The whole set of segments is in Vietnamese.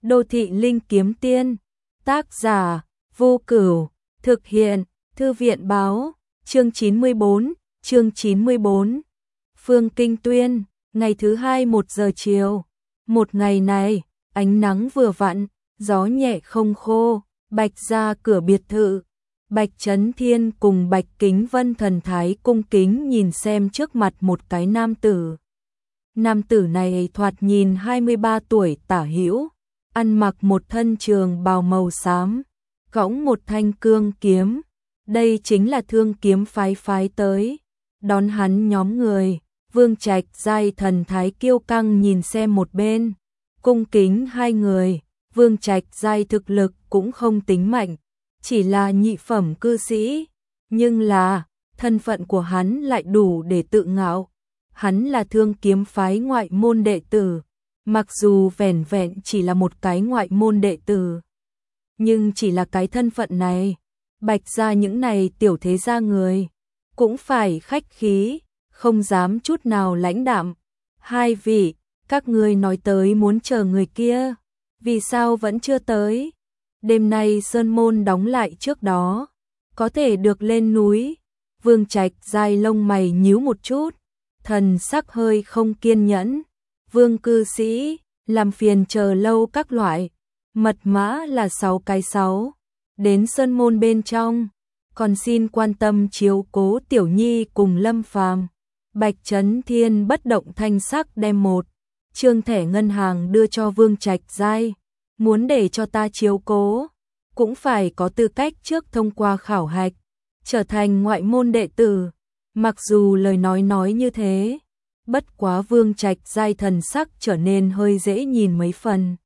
Đô thị linh kiếm tiên. Tác giả Vô Cửu. Thực hiện Thư viện báo. Chương 94. Phương Kinh Tuyên. Ngày thứ hai 1 giờ chiều. Một ngày này, ánh nắng vừa vặn, gió nhẹ không khô, Bạch ra cửa biệt thự. Bạch Chấn Thiên cùng Bạch Kính Vân thần thái cung kính nhìn xem trước mặt một cái nam tử. Nam tử này thoạt nhìn 23 tuổi tả hữu, ăn mặc một thân trường bào màu xám, cõng một thanh cương kiếm. Đây chính là Thương Kiếm phái tới. Đón hắn nhóm người, Vương Trạch Giai thần thái kiêu căng nhìn xem một bên, cung kính hai người. Vương Trạch Giai thực lực cũng không tính mạnh, chỉ là nhị phẩm cư sĩ, nhưng là thân phận của hắn lại đủ để tự ngạo. Hắn là Thương Kiếm phái ngoại môn đệ tử, mặc dù vẻn vẹn chỉ là một cái ngoại môn đệ tử, nhưng chỉ là cái thân phận này, Bạch gia những này tiểu thế gia người cũng phải khách khí, không dám chút nào lãnh đạm. Hai vị, các ngươi nói tới muốn chờ người kia, vì sao vẫn chưa tới? Đêm nay sơn môn đóng lại trước đó, có thể được lên núi. Vương Trạch Giai lông mày nhíu một chút, thần sắc hơi không kiên nhẫn. Vương cư sĩ, làm phiền chờ lâu các loại. Mật mã là 6 cái 6. Đến sơn môn bên trong, còn xin quan tâm chiếu cố Tiểu Nhi cùng Lâm Phàm. Bạch Chấn Thiên bất động thanh sắc đem một trương thẻ ngân hàng đưa cho Vương Trạch Giai. Muốn để cho ta chiếu cố, cũng phải có tư cách trước thông qua khảo hạch, trở thành ngoại môn đệ tử. Mặc dù lời nói như thế, bất quá Vương Trạch Giai thần sắc trở nên hơi dễ nhìn mấy phần.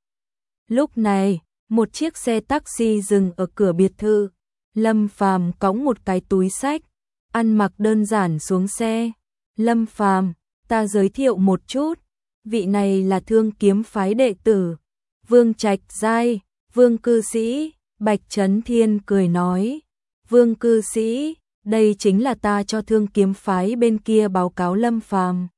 Lúc này, một chiếc xe taxi dừng ở cửa biệt thự. Lâm Phàm cõng một cái túi xách, ăn mặc đơn giản xuống xe. Lâm Phàm, ta giới thiệu một chút, vị này là Thương Kiếm phái đệ tử Vương Trạch Giai. Vương cư sĩ, Bạch Chấn Thiên cười nói. Vương cư sĩ, đây chính là ta cho Thương Kiếm phái bên kia báo cáo Lâm Phàm.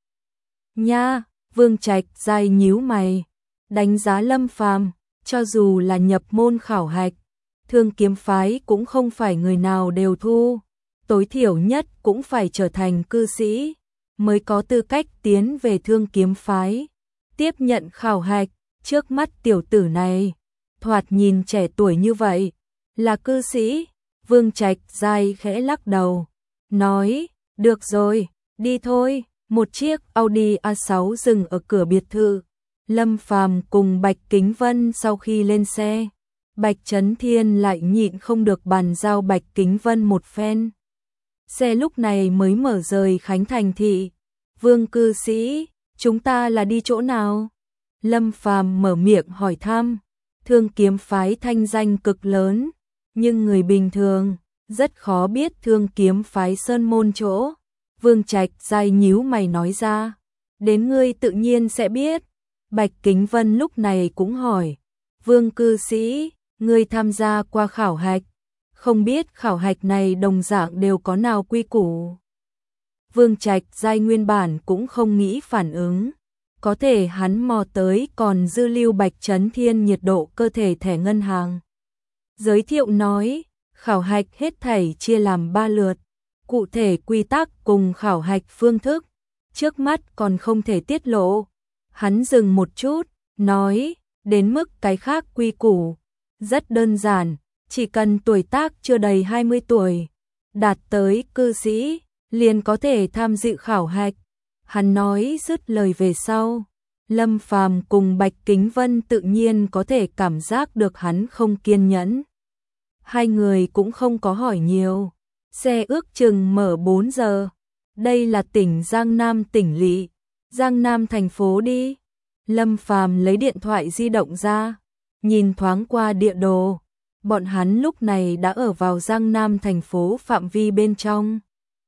Nha, Vương Trạch Giai nhíu mày, đánh giá Lâm Phàm, cho dù là nhập môn khảo hạch, Thương Kiếm phái cũng không phải người nào đều thu, tối thiểu nhất cũng phải trở thành cư sĩ mới có tư cách tiến về Thương Kiếm phái, tiếp nhận khảo hạch. Trước mắt tiểu tử này, thoạt nhìn trẻ tuổi như vậy, là cư sĩ. Vương Trạch Giai khẽ lắc đầu, nói, được rồi, đi thôi. Một chiếc Audi A6 dừng ở cửa biệt thự. Lâm Phàm cùng Bạch Kính Vân sau khi lên xe, Bạch Chấn Thiên lại nhịn không được bàn giao Bạch Kính Vân một phen. Xe lúc này mới mở rời Khánh Thành thị. Vương cư sĩ, chúng ta là đi chỗ nào? Lâm Phàm mở miệng hỏi thăm. Thương Kiếm phái thanh danh cực lớn, nhưng người bình thường rất khó biết Thương Kiếm phái sơn môn chỗ. Vương Trạch Giai nhíu mày nói ra, đến ngươi tự nhiên sẽ biết. Bạch Kính Vân lúc này cũng hỏi, Vương cư sĩ, ngươi tham gia qua khảo hạch, không biết khảo hạch này đồng dạng đều có nào quy củ? Vương Trạch Giai nguyên bản cũng không nghĩ phản ứng, có thể hắn mò tới còn dư lưu Bạch Chấn Thiên nhiệt độ cơ thể thẻ ngân hàng. Giới thiệu nói, khảo hạch hết thảy chia làm 3 lượt, cụ thể quy tắc cùng khảo hạch phương thức, trước mắt còn không thể tiết lộ. Hắn dừng một chút, nói, đến mức cái khác quy củ, rất đơn giản, chỉ cần tuổi tác chưa đầy 20 tuổi, đạt tới cư sĩ, liền có thể tham dự khảo hạch. Hắn nói dứt lời về sau, Lâm Phàm cùng Bạch Kính Vân tự nhiên có thể cảm giác được hắn không kiên nhẫn. Hai người cũng không có hỏi nhiều. Xe ước chừng mở 4 giờ. Đây là tỉnh Giang Nam tỉnh lỵ, Giang Nam thành phố đi. Lâm Phàm lấy điện thoại di động ra, nhìn thoáng qua địa đồ. Bọn hắn lúc này đã ở vào Giang Nam thành phố phạm vi bên trong.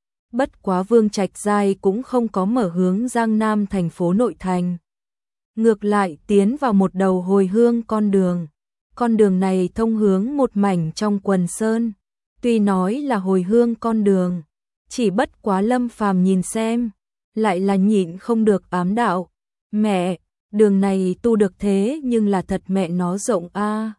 Bất quá Vương Trạch Giai cũng không có mở hướng Giang Nam thành phố nội thành. Ngược lại tiến vào một đầu hồi hương con đường. Con đường này thông hướng một mảnh trong quần sơn. Tuy nói là hồi hương con đường, chỉ bất quá Lâm Phàm nhìn xem, lại là nhịn không được ám đạo. Mẹ, đường này tu được thế nhưng là thật mẹ nó rộng a.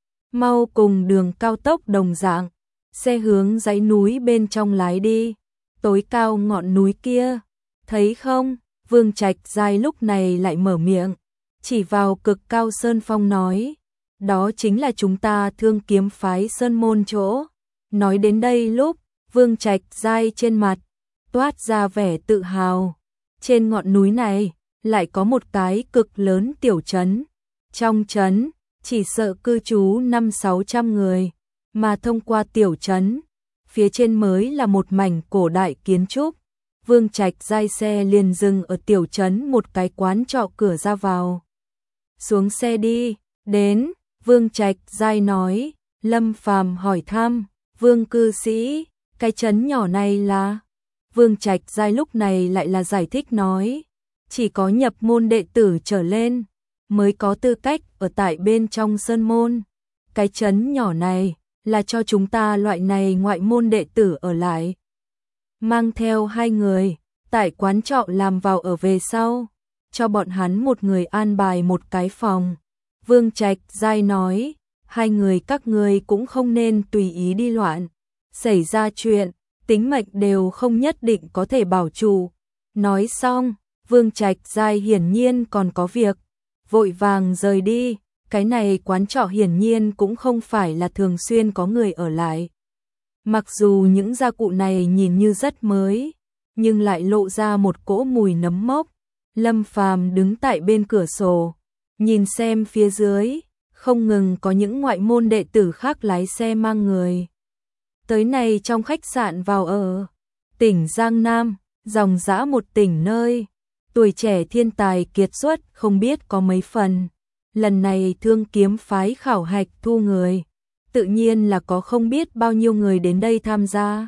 Mau cùng đường cao tốc đồng dạng, xe hướng dãy núi bên trong lái đi, tối cao ngọn núi kia, thấy không? Vương Trạch Giai lúc này lại mở miệng, chỉ vào cực cao sơn phong nói, đó chính là chúng ta Thương Kiếm phái sơn môn chỗ. Nói đến đây lúc, Vương Trạch Giai trên mặt toát ra vẻ tự hào. Trên ngọn núi này lại có một cái cực lớn tiểu trấn. Trong trấn chỉ sợ cư trú 500-600 người, mà thông qua tiểu trấn, phía trên mới là một mảnh cổ đại kiến trúc. Vương Trạch Giai xe liền dừng ở tiểu trấn một cái quán trọ cửa ra vào. Xuống xe đi, đến, Vương Trạch Giai nói. Lâm Phàm hỏi thăm, Vương cư sĩ, cái trấn nhỏ này là? Vương Trạch Giai lúc này lại là giải thích nói, chỉ có nhập môn đệ tử trở lên mới có tư cách ở tại bên trong sơn môn. Cái trấn nhỏ này là cho chúng ta loại này ngoại môn đệ tử ở lại. Mang theo 2 người, tại quán trọ làm vào ở về sau, cho bọn hắn một người an bài một cái phòng. Vương Trạch Giai nói, 2 người các ngươi cũng không nên tùy ý đi loạn, xảy ra chuyện, tính mệnh đều không nhất định có thể bảo trụ. Nói xong, Vương Trạch Giai hiển nhiên còn có việc, vội vàng rời đi. Cái này quán trọ hiển nhiên cũng không phải là thường xuyên có người ở lại. Mặc dù những gia cụ này nhìn như rất mới, nhưng lại lộ ra một cỗ mùi nấm mốc. Lâm Phàm đứng tại bên cửa sổ, nhìn xem phía dưới, không ngừng có những ngoại môn đệ tử khác lái xe mang người tới này trong khách sạn vào ở. Tỉnh Giang Nam, dòng dã một tỉnh nơi, tuổi trẻ thiên tài kiệt xuất không biết có mấy phần. Lần này Thương Kiếm phái khảo hạch thu người, tự nhiên là có không biết bao nhiêu người đến đây tham gia.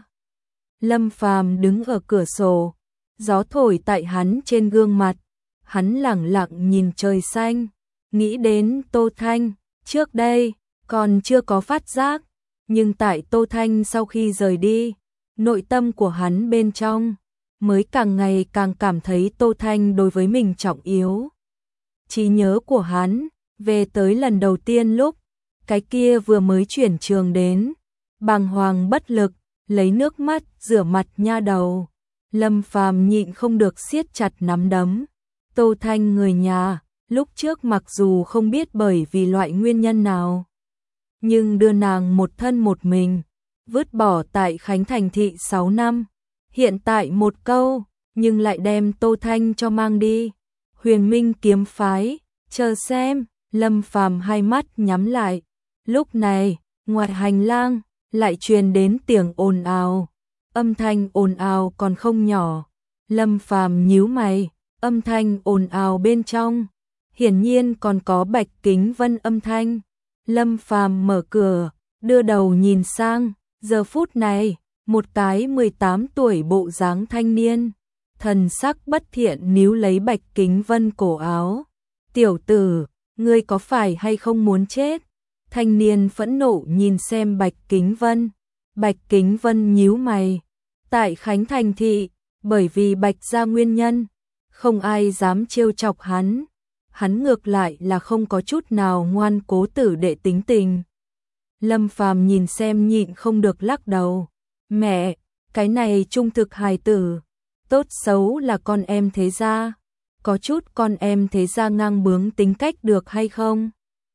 Lâm Phàm đứng ở cửa sổ, gió thổi tại hắn trên gương mặt, hắn lẳng lặng nhìn trời xanh, nghĩ đến Tô Thanh. Trước đây còn chưa có phát giác, nhưng tại Tô Thanh sau khi rời đi, nội tâm của hắn bên trong mới càng ngày càng cảm thấy Tô Thanh đối với mình trọng yếu. Trí nhớ của hắn về tới lần đầu tiên lúc cái kia vừa mới chuyển trường đến, bàng hoàng bất lực, lấy nước mắt rửa mặt nha đầu. Lâm Phàm nhịn không được siết chặt nắm đấm. Tô Thanh người nhà, lúc trước mặc dù không biết bởi vì loại nguyên nhân nào, nhưng đưa nàng một thân một mình, vứt bỏ tại Khánh Thành thị 6 năm. Hiện tại một câu, nhưng lại đem Tô Thanh cho mang đi. Huyền Minh kiếm phái, chờ xem. Lâm Phàm hai mắt nhắm lại. Lúc này, ngoài hành lang lại truyền đến tiếng ồn ào. Âm thanh ồn ào còn không nhỏ. Lâm Phàm nhíu mày, âm thanh ồn ào bên trong, hiển nhiên còn có Bạch Kính Vân âm thanh. Lâm Phàm mở cửa, đưa đầu nhìn sang, giờ phút này, một cái 18 tuổi bộ dáng thanh niên, thần sắc bất thiện níu lấy Bạch Kính Vân cổ áo. "Tiểu tử, ngươi có phải hay không muốn chết?" Thanh niên phẫn nộ nhìn xem Bạch Kính Vân. Bạch Kính Vân nhíu mày. Tại Khánh Thành thị, bởi vì Bạch gia nguyên nhân, không ai dám trêu chọc hắn. Hắn ngược lại là không có chút nào ngoan cố tử đệ tính tình. Lâm Phàm nhìn xem nhịn không được lắc đầu. "Mẹ, cái này trung thực hài tử, tốt xấu là con em thế gia, có chút con em thế gia ngang bướng tính cách được hay không?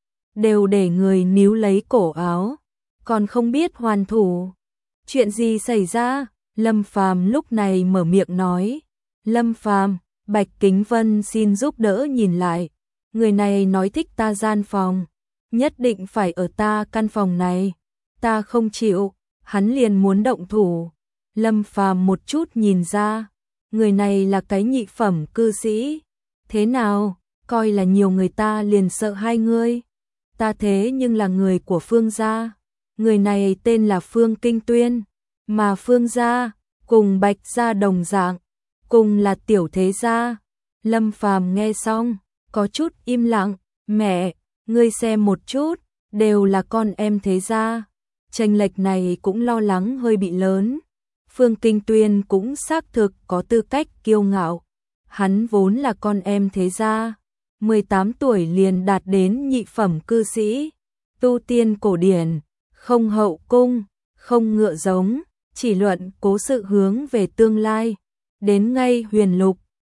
Đều để người níu lấy cổ áo, còn không biết hoàn thủ. Chuyện gì xảy ra?" Lâm Phàm lúc này mở miệng nói. "Lâm Phàm, Bạch Kính Vân xin giúp đỡ nhìn lại. Người này nói thích ta gian phòng, nhất định phải ở ta căn phòng này. Ta không chịu, hắn liền muốn động thủ." Lâm Phàm một chút nhìn ra, người này là cái nhị phẩm cư sĩ. "Thế nào, coi là nhiều người ta liền sợ hai ngươi. Ta thế nhưng là người của Phương gia. Người này tên là Phương Kinh Tuyên, mà Phương gia cùng Bạch gia đồng dạng, cùng là tiểu thế gia." Lâm Phàm nghe xong, có chút im lặng. "Mẹ, ngươi xem một chút, đều là con em thế gia, chênh lệch này cũng lo lắng hơi bị lớn." Phương Kinh Tuyên cũng xác thực có tư cách kiêu ngạo. Hắn vốn là con em thế gia, 18 tuổi liền đạt đến nhị phẩm cư sĩ, tu tiên cổ điển, không hậu cung, không ngựa giống, chỉ luận cố sự hướng về tương lai. Đến ngay huyền lục,